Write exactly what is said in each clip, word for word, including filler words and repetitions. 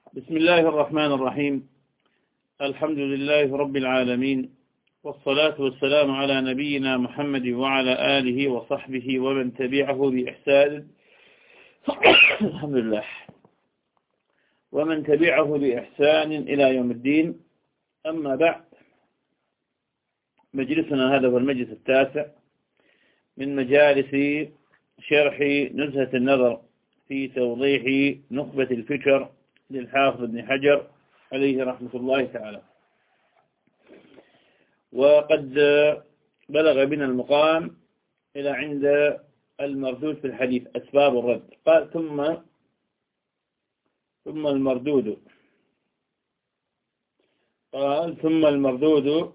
بسم الله الرحمن الرحيم. الحمد لله رب العالمين، والصلاة والسلام على نبينا محمد وعلى آله وصحبه ومن تبعه بإحسان الحمد لله ومن تبعه بإحسان إلى يوم الدين. أما بعد، مجلسنا هذا هو المجلس التاسع من مجالس شرح نزهة النظر في توضيح نخبة الفكر للحافظ ابن حجر عليه رحمة الله تعالى. وقد بلغ بنا المقام إلى عند المردود في الحديث، أسباب الرد. قال ثم ثم المردود قال ثم المردود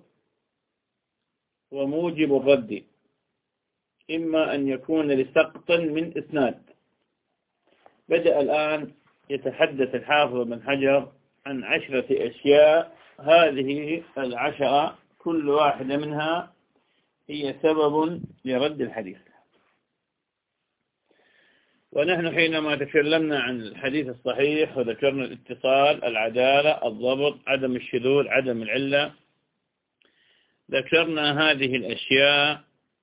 وموجب الرد إما أن يكون لسقط من إسناد. بدأ الآن يتحدث الحافظ ابن حجر عن عشرة أشياء، هذه العشرة كل واحدة منها هي سبب لرد الحديث. ونحن حينما تكلمنا عن الحديث الصحيح وذكرنا الاتصال، العدالة، الضبط، عدم الشذوذ، عدم العلة، ذكرنا هذه الأشياء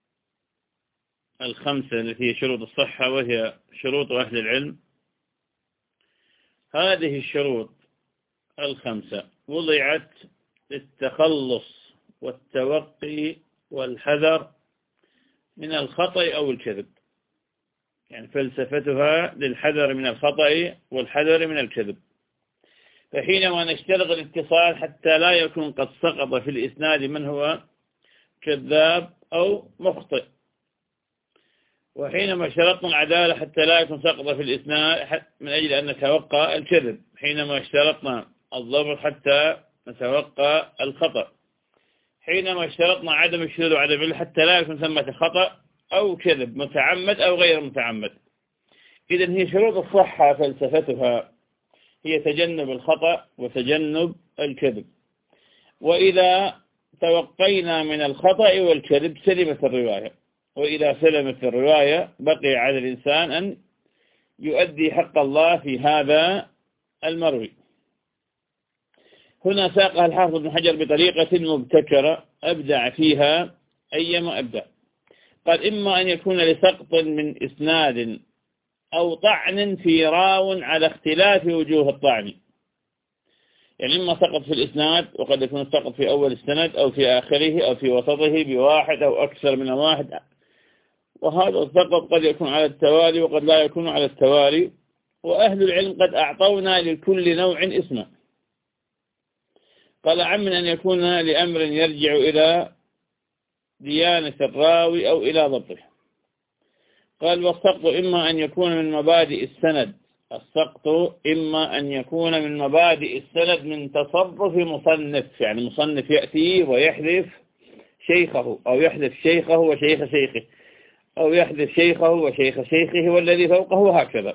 الخمسة التي هي شروط الصحة، وهي شروط أهل العلم. هذه الشروط الخمسة وضعت للتخلص والتوقي والحذر من الخطأ أو الكذب، يعني فلسفتها للحذر من الخطأ والحذر من الكذب. فحينما نشترط الاتصال حتى لا يكون قد سقط في الإسناد من هو كذاب أو مخطئ، وحينما شرطنا العدالة حتى لا يكون سقط في الإسناد من أجل أن نتوقع الكذب، حينما اشترطنا الضبط حتى نتوقع الخطأ، حينما اشترطنا عدم الشذوذ وعدم العلة حتى لا يكون ثمة خطأ أو كذب متعمد أو غير متعمد. إذن هي شروط الصحة فلسفتها هي تجنب الخطأ وتجنب الكذب. وإذا توقينا من الخطأ والكذب سلمت الرواية، وإذا سلمت الرواية بقي على الإنسان أن يؤدي حق الله في هذا المروي. هنا ساقها الحافظ ابن حجر بطريقة مبتكرة أبدع فيها أيما أبدع. قال إما أن يكون لسقط من إسناد أو طعن في راو على اختلاف وجوه الطعن، يعني إما سقط في الإسناد، وقد يكون سقط في أول السند أو في آخره أو في وسطه بواحد أو أكثر من واحد، وهذا السقط قد يكون على التوالي وقد لا يكون على التوالي. وأهل العلم قد أعطونا لكل نوع اسما. قال عم أن يكون لأمر يرجع إلى ديانة الراوي أو إلى ضبطه. قال والسقط إما أن يكون من مبادئ السند، السقط إما أن يكون من مبادئ السند من تصرف مصنف، يعني مصنف يأتي ويحذف شيخه أو يحذف شيخه وشيخ شيخه أو يحذف شيخه وشيخ شيخه والذي فوقه وهكذا.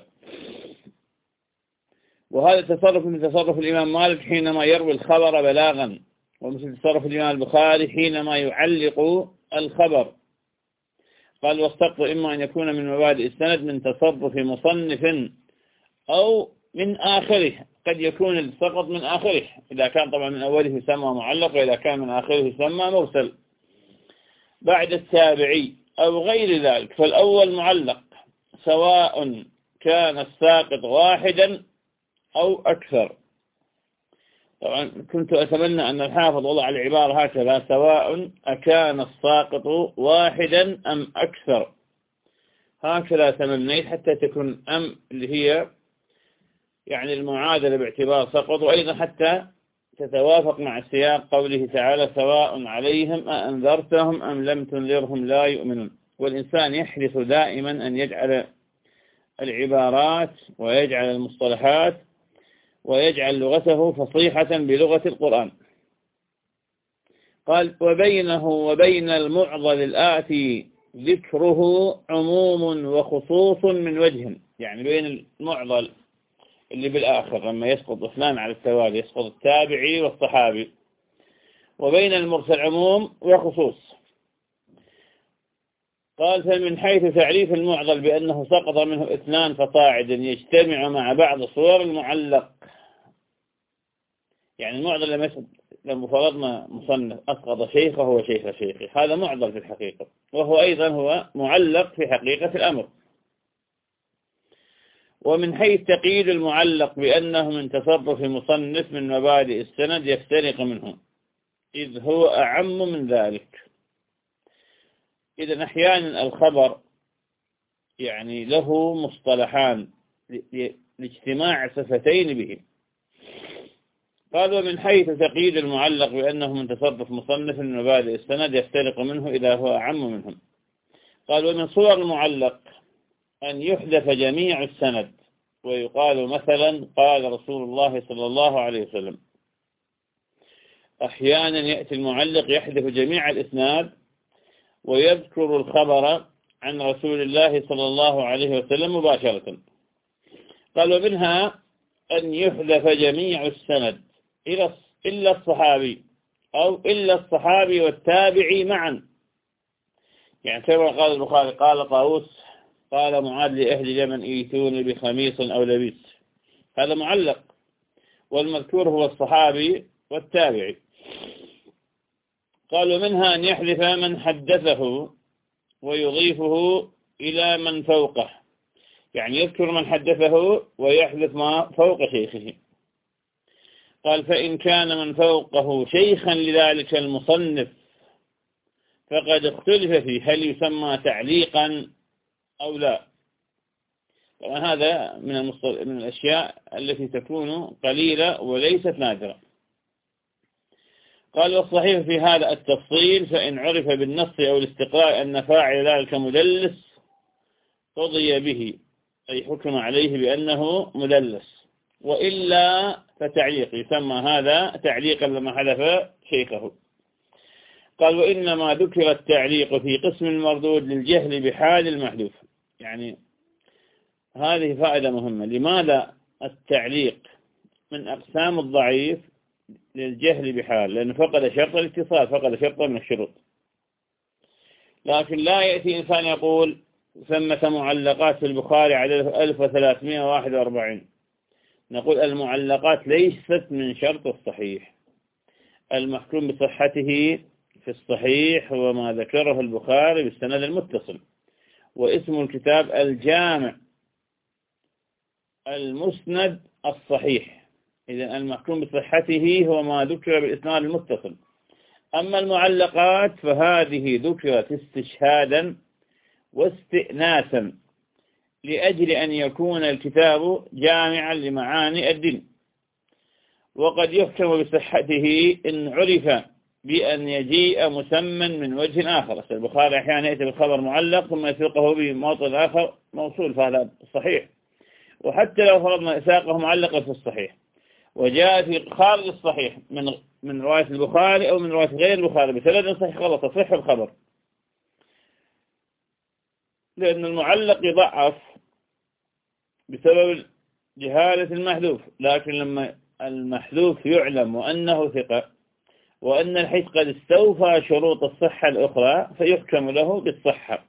وهذا تصرف من تصرف الإمام مالك حينما يروي الخبر بلاغا، ومثل تصرف الإمام البخاري حينما يعلق الخبر. قال والسقط إما أن يكون من مبادئ السند من تصرف مصنف أو من آخره، قد يكون السقط من آخره، إذا كان طبعا من أوله يسمى معلق، وإذا كان من آخره يسمى مرسل بعد التابعي أو غير ذلك. فالأول معلق سواء كان الساقط واحدا أو أكثر. طبعا كنت أتمنى أن الحافظ وضع العبارة هكذا: سواء أكان الساقط واحدا أم أكثر، هكذا تمنيت حتى تكون أم اللي هي يعني المعادلة باعتبار سقط، وأيضا حتى تتوافق مع سياق قوله تعالى: سواء عليهم أأنذرتهم أم لم تنذرهم لا يؤمنون. والإنسان يحرص دائما أن يجعل العبارات ويجعل المصطلحات ويجعل لغته فصيحة بلغة القرآن. قال وبينه وبين المعضل الآتي ذكره عموم وخصوص من وجه، يعني بين المعضل اللي بالآخر لما يسقط اثنان على التوالي، يسقط التابعي والصحابي، وبين المرسل عموم وخصوص. قال فمن حيث تعريف المعضل بأنه سقط منه اثنان فصاعدا يجتمع مع بعض صور المعلق يعني المعضل لما يسقط، لما فرضنا مصنف أسقط شيخه هو شيخ شيخه، هذا معضل في الحقيقة، وهو أيضا هو معلق في حقيقة الأمر. ومن حيث تقييد المعلق بأنه من تصرف مصنف من مبادئ السند يفترق منه، إذ هو أعم من ذلك. إذن أحيانا الخبر يعني له مصطلحان لاجتماع صفتين به. قال ومن حيث تقييد المعلق بأنه من تصرف مصنف من مبادئ السند يفترق منه إذا هو أعم منهم. قال ومن صور المعلق أن يحذف جميع السند ويقال مثلا قال رسول الله صلى الله عليه وسلم. أحيانا يأتي المعلق يحذف جميع الإسناد ويذكر الخبر عن رسول الله صلى الله عليه وسلم مباشرة. قال ومنها أن يحذف جميع السند إلا الصحابي أو إلا الصحابي والتابعي معا، يعني كما قال البخاري قال طاووس قال معاذ لأهل اليمن ايتوني بخميص أو لبيس، هذا معلق، والمذكور هو الصحابي والتابعي. قالوا منها أن يحذف من حدثه ويضيفه إلى من فوقه، يعني يذكر من حدثه ويحذف ما فوق شيخه. قال فإن كان من فوقه شيخا لذلك المصنف فقد اختلف فيه هل يسمى تعليقا أو لا. طبعا هذا من, من الأشياء التي تكون قليلة وليست نادرة. قال والصحيح في هذا التفصيل، فإن عرف بالنص أو الاستقراء أن فاعل ذلك مدلس قضي به، أي حكم عليه بأنه مدلس، وإلا فتعليق، يسمى هذا تعليقا لما حذف شيخه. قال وإنما ذكر التعليق في قسم المردود للجهل بحال المحذوف. يعني هذه فائدة مهمة، لماذا التعليق من أقسام الضعيف للجهل بحال؟ لأنه فقد شرط الاتصال، فقد شرط من الشروط. لكن لا يأتي إنسان يقول ثمة معلقات في البخاري عدد ألف وثلاثمائة وواحد وأربعين، نقول المعلقات ليست من شرط الصحيح، المحكوم بصحته في الصحيح هو ما ذكره البخاري بالسند المتصل، واسم الكتاب الجامع المسند الصحيح. إذن المحكوم بصحته هو ما ذكر بالإسناد المتصل. أما المعلقات فهذه ذكرت استشهادا واستئناسا لأجل أن يكون الكتاب جامعا لمعاني الدين، وقد يحكم بصحته إن عرف بأن يجيء مسمى من وجه آخر. البخاري أحيانا يأتي بالخبر معلق ثم يسوقه بموطن آخر موصول، فهذا صحيح. وحتى لو فرضنا إساقه معلقا في الصحيح وجاء في خارج الصحيح من من رواية البخاري أو من رواية غير البخاري بسند صحيح غلط تصح الخبر، لأن المعلق يضعف بسبب جهالة المحذوف. لكن لما المحذوف يعلم وأنه ثقة وأن الحديث قد استوفى شروط الصحة الأخرى فيحكم له بالصحة.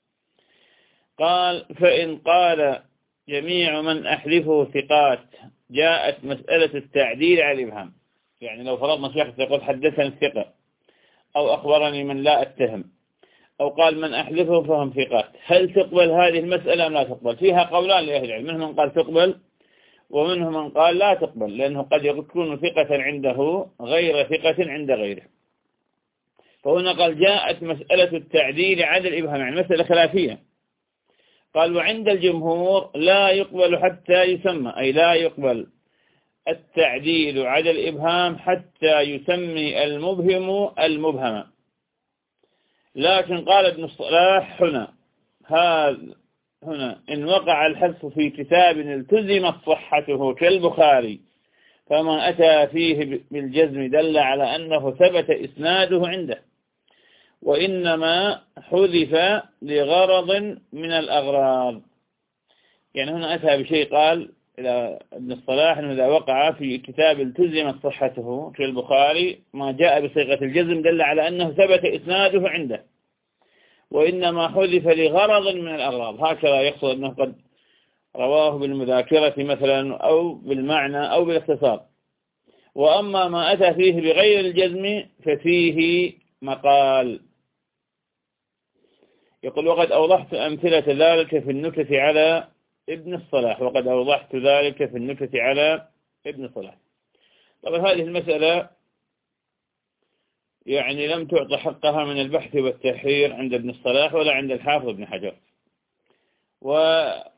قال فإن قال جميع من أحلفه ثقات جاءت مسألة التعديل على الإبهام. يعني لو فرضنا شخص يقول حدثني الثقة أو أخبرني من لا أتهم، أو قال من أحلفه فهم ثقات، هل تقبل هذه المسألة أم لا تقبل؟ فيها قولان لأهل العلم، منهم من قال تقبل ومنهم من قال لا تقبل، لأنه قد يكون ثقة عنده غير ثقة عند غيره. فهنا قال جاءت مسألة التعديل على الإبهام، يعني مسألة خلافية. قال وعند الجمهور لا يقبل حتى يسمى، أي لا يقبل التعديل على الإبهام حتى يسمي المبهم المبهم. لكن قال ابن الصلاح هنا هذا هنا إن وقع الحذف في كتاب التزمت صحته كالبخاري فما أتى فيه بالجزم دل على أنه ثبت إسناده عنده، وإنما حذف لغرض من الأغراض. يعني هنا أتى بشيء، قال إلى ابن الصلاح أنه إذا وقع في كتاب التزمت صحته كالبخاري ما جاء بصيغة الجزم دل على أنه ثبت إسناده عنده، وإنما حذف لغرض من الأغراض. هكذا يقصد أنه قد رواه بالمذاكرة مثلا أو بالمعنى أو بالاختصار. وأما ما أتى فيه بغير الجزم ففيه مقال. يقول وقد أوضحت أمثلة ذلك في النكتة على ابن الصلاح وقد أوضحت ذلك في النكتة على ابن الصلاح. طبعا هذه المسألة يعني لم تعطى حقها من البحث والتحرير عند ابن الصلاح ولا عند الحافظ ابن حجر. ويعني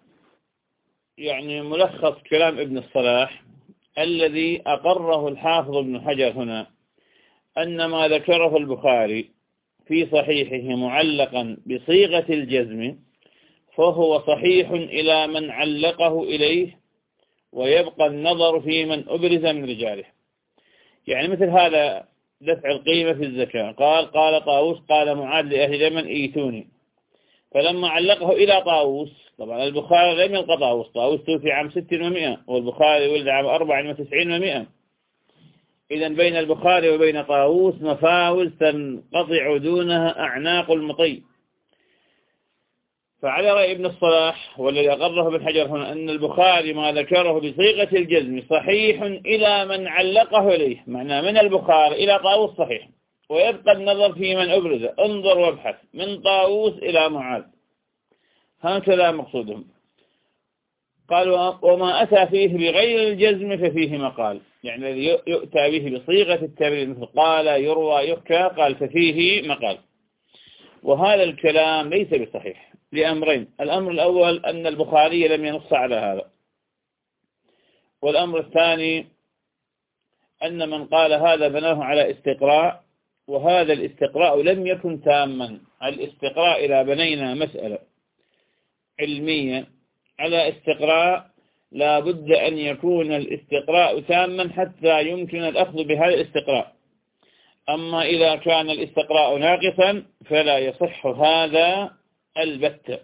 ملخص كلام ابن الصلاح الذي أقره الحافظ ابن حجر هنا أن ما ذكره البخاري في صحيحه معلقا بصيغة الجزم فهو صحيح إلى من علقه إليه، ويبقى النظر في من أبرز من رجاله. يعني مثل هذا دفع القيمة في الزكاة، قال قال طاووس قال معاذ لأهل اليمن ايتوني، فلما علقه إلى طاووس، طبعا البخاري لم يلقى طاووس، طاووس توفي عام ست ومئة والبخاري ولد عام أربع وتسعين ومئة، إذا بين البخاري وبين طاووس مفاوز تنقطع دونها أعناق المطي. فعلى رأي ابن الصلاح والذي أقره ابن حجر هنا أن البخاري ما ذكره بصيغة الجزم صحيح إلى من علقه إليه، معناه من البخاري إلى طاووس صحيح، ويبقى النظر في من أبرز، انظر وابحث من طاووس إلى معاذ، هكذا مقصودهم. قال وما أتى فيه بغير الجزم ففيه مقال، يعني الذي يؤتى به بصيغة التبرير مثل قال يروى يحكى، قال ففيه مقال. وهذا الكلام ليس بصحيح لأمرين: الأمر الأول أن البخاري لم ينص على هذا، والأمر الثاني أن من قال هذا بناه على استقراء، وهذا الاستقراء لم يكن تاما. الاستقراء إذا بنينا مسألة علمية على استقراء لا بد أن يكون الاستقراء تاما حتى يمكن الأخذ بهذا الاستقراء. أما إذا كان الاستقراء ناقصا فلا يصح هذا البتة.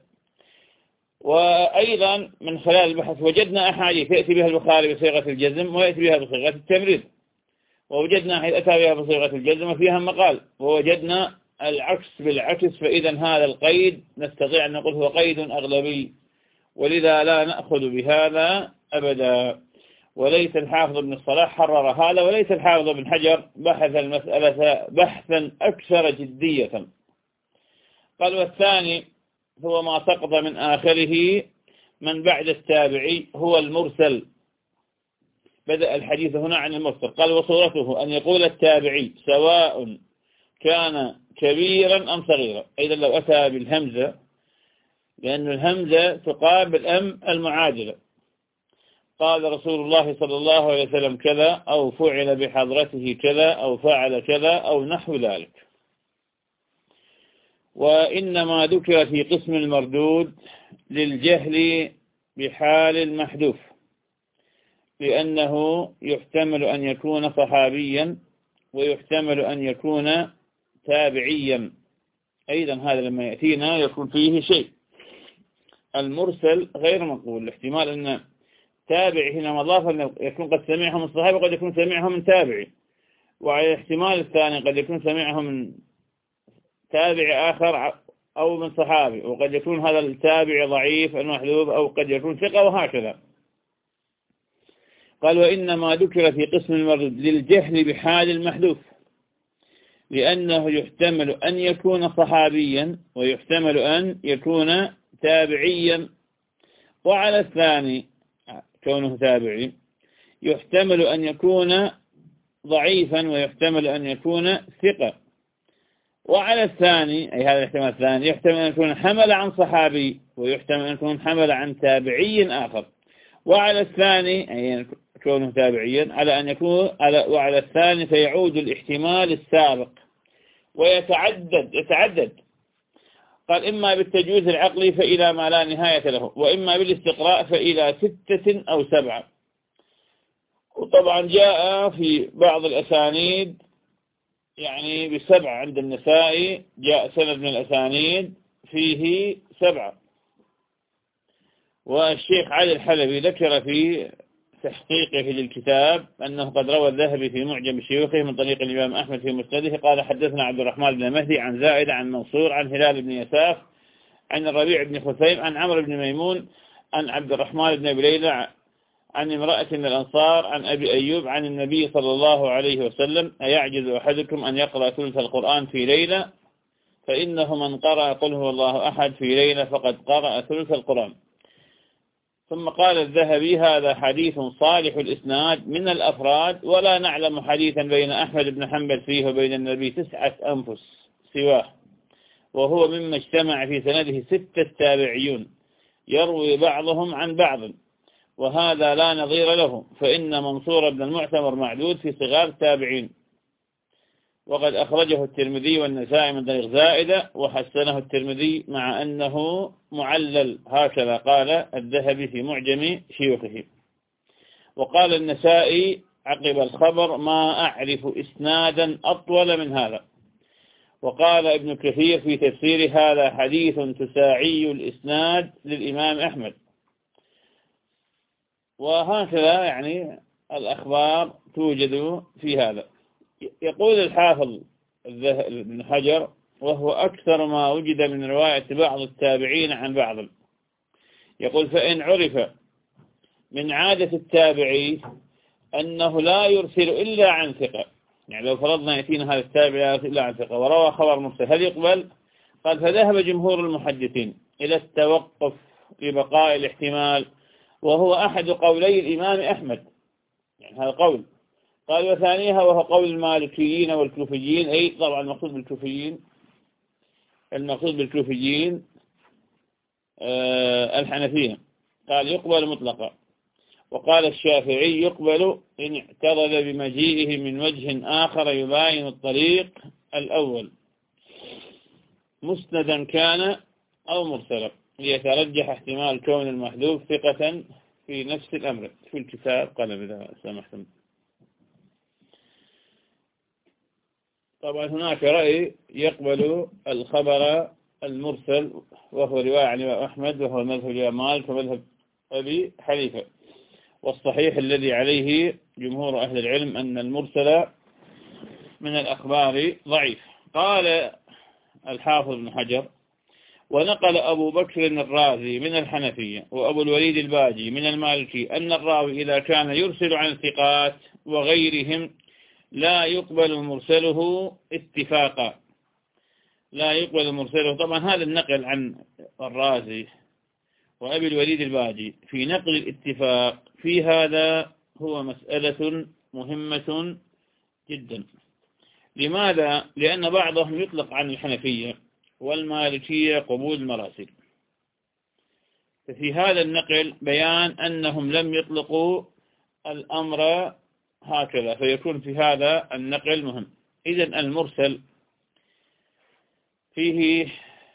وأيضا من خلال البحث وجدنا أحاديث يأتي بها البخاري بصيغة الجزم ويأتي بها بصيغة التمريض، ووجدنا حيث أتى بها بصيغة الجزم فيها مقال، ووجدنا العكس بالعكس. فإذا هذا القيد نستطيع أن نقول هو قيد أغلبي، ولذا لا نأخذ بهذا أبدا. وليس الحافظ ابن الصلاح حرر هذا، وليس الحافظ ابن حجر بحث المسألة بحثا أكثر جدية. قال والثاني هو ما سقط من آخره من بعد التابعي هو المرسل. بدأ الحديث هنا عن المرسل، قال وصورته أن يقول التابعي سواء كان كبيرا أم صغيرا. أيضا لو أتى بالهمزة، لأن الهمزة تقابل أم المعادلة، قال رسول الله صلى الله عليه وسلم كذا، أو فعل بحضرته كذا، أو فعل كذا، أو نحو ذلك. وإنما ذكر في قسم المردود للجهل بحال المحذوف، لأنه يحتمل أن يكون صحابيا ويحتمل أن يكون تابعيا. أيضا هذا لما يأتينا يكون فيه شيء. المرسل غير مقبول، الاحتمال أن تابع هنا مضافا يكون قد سمعه من الصحابي وقد يكون سمعه من تابعي، وعلى الاحتمال الثاني قد يكون سمعه من تابع آخر أو من صحابي، وقد يكون هذا التابع ضعيف المحذوف، أو قد يكون ثقة، وهكذا. قال وإنما ذكر في قسم المردود للجهل بحال المحذوف، لأنه يحتمل أن يكون صحابيا ويحتمل أن يكون تابعيا. وعلى الثاني كونه تابعي يحتمل أن يكون ضعيفا ويحتمل أن يكون ثقة. وعلى الثاني أي هذا الاحتمال الثاني يحتمل أن يكون حمل عن صحابي ويحتمل أن يكون حمل عن تابعي آخر. وعلى الثاني أي كونه تابعيا على أن يكون على وعلى الثاني فيعود الاحتمال السابق ويتعدد يتعدد قال إما بالتجويز العقلي فإلى ما لا نهاية له، وإما بالاستقراء فإلى ستة أو سبعة. وطبعا جاء في بعض الأسانيد يعني بسبعة، عند النسائي جاء سند من الأسانيد فيه سبعة. والشيخ علي الحلبي ذكر في تحقيقه للكتاب أنه قد روى الذهبي في معجم شيوخه من طريق الإمام أحمد في مسنده قال حدثنا عبد الرحمن بن مهدي عن زائد عن منصور عن هلال بن يساف عن الربيع بن خثيم عن عمرو بن ميمون عن عبد الرحمن بن أبي ليلى عن امرأة من الأنصار عن أبي أيوب عن النبي صلى الله عليه وسلم: أيعجز أحدكم أن يقرأ ثلث القرآن في ليلة؟ فإنه من قرأ قل هو الله أحد في ليلة فقد قرأ ثلث القرآن. ثم قال الذهبي: هذا حديث صالح الإسناد من الأفراد، ولا نعلم حديثا بين أحمد بن حنبل فيه وبين النبي تسعة أنفس سواه، وهو مما اجتمع في سنده ستة تابعيون يروي بعضهم عن بعض، وهذا لا نظير له، فإن منصور بن المعتمر معدود في صغار التابعين. وقد أخرجه الترمذي والنسائي من طريق زائدة، وحسنه الترمذي مع أنه معلل، هكذا قال الذهبي في معجم شيوخه. وقال النسائي عقب الخبر: ما أعرف إسنادا أطول من هذا. وقال ابن كثير في تفسير: هذا حديث تساعي الإسناد للإمام أحمد. وهكذا يعني الأخبار توجد في هذا. يقول الحافظ ابن حجر: وهو أكثر ما وجد من رواية بعض التابعين عن بعض. يقول: فإن عرف من عادة التابعي أنه لا يرسل إلا عن ثقة، يعني لو فرضنا يأتينا هذا التابع لا يرسل إلا عن ثقة وروى خبر مرسل، هل يقبل؟ قال: فذهب جمهور المحدثين إلى التوقف لبقاء الاحتمال، وهو أحد قولي الإمام أحمد، يعني هذا قول. قال: وثانيها وهو قول المالكيين والكوفيين، أي طبعا المقصود بالكوفيين المقصود بالكوفيين آه الحنفية. قال: يقبل مطلقا. وقال الشافعي: يقبل إن اعترض بمجيئه من وجه آخر يباين الطريق الأول، مسندا كان أو مرسلا، ليترجح احتمال كون المحذوف ثقة في نفس الأمر. في الكتاب قلم إذا سمحتم. طبعا هناك رأي يقبل الخبر المرسل، وهو رواية عن الإمام أحمد، وهو مذهب الإمام مالك ومذهب أبي حنيفة. والصحيح الذي عليه جمهور أهل العلم أن المرسل من الأخبار ضعيف. قال الحافظ بن حجر: ونقل أبو بكر الرازي من الحنفية وأبو الوليد الباجي من المالكي أن الراوي إذا كان يرسل عن ثقات وغيرهم لا يقبل مرسله اتفاقا. لا يقبل مرسله. طبعا هذا النقل عن الرازي وأبي الوليد الباجي في نقل الاتفاق في هذا هو مسألة مهمة جدا. لماذا؟ لأن بعضهم يطلق عن الحنفية والمالكية قبول المراسل، ففي هذا النقل بيان أنهم لم يطلقوا الأمر هكذا، فيكون في هذا النقل مهم. إذن المرسل فيه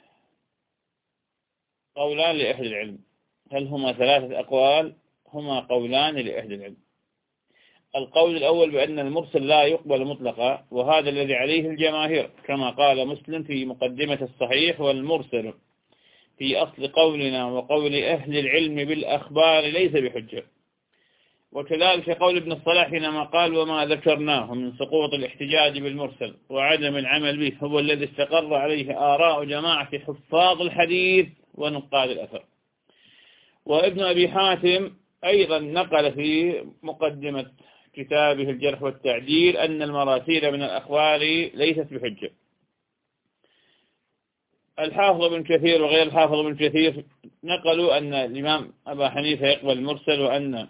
قولان لأهل العلم. هل هما ثلاثة أقوال؟ هما قولان لأهل العلم. القول الأول بأن المرسل لا يقبل مطلقا، وهذا الذي عليه الجماهير، كما قال مسلم في مقدمة الصحيح: والمرسل في أصل قولنا وقول أهل العلم بالأخبار ليس بحجة. وكذلك قول ابن الصلاح حينما قال: وما ذكرناه من سقوط الاحتجاج بالمرسل وعدم العمل به هو الذي استقر عليه آراء جماعة حفاظ الحديث ونقاد الأثر. وابن أبي حاتم أيضا نقل في مقدمة كتابه الجرح والتعديل أن المراسيل من الأخبار ليست بحجة. الحافظ بن كثير وغير الحافظ بن كثير نقلوا أن الإمام أبا حنيفة يقبل المرسل، وأن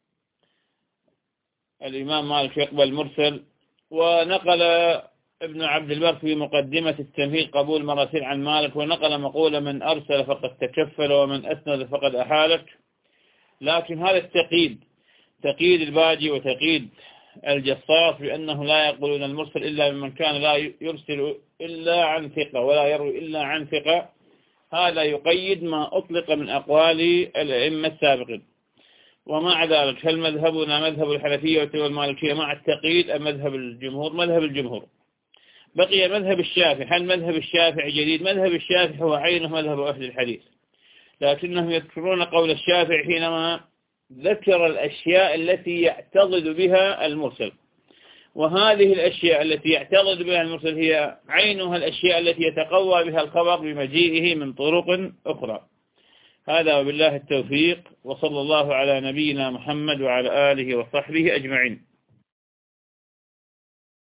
الإمام مالك يقبل المرسل. ونقل ابن عبد البر في مقدمة التمهيد قبول مراسيل عن مالك، ونقل مقولة: من أرسل فقد تكفل ومن أسند فقد أحالك. لكن هذا التقييد، تقييد الباجي وتقييد الجصاص بأنه لا يقبلون المرسل إلا ممن كان لا يرسل إلا عن ثقة ولا يروي إلا عن ثقة، هذا يقيد ما أطلق من أقوال الأئمة السابقين. ومع ذلك هل مذهبنا مذهب الحنفية والمالكية مع التقييد أم مذهب الجمهور؟ مذهب الجمهور. بقي مذهب الشافعي. هل مذهب الشافعي جديد؟ مذهب الشافعي هو عينه مذهب أهل الحديث، لكنهم يذكرون قول الشافعي حينما ذكر الأشياء التي يعتضد بها المرسل، وهذه الأشياء التي يعتضد بها المرسل هي عينها الأشياء التي يتقوى بها الخبر بمجيئه من طرق أخرى. هذا وبالله التوفيق، وصلى الله على نبينا محمد وعلى آله وصحبه أجمعين.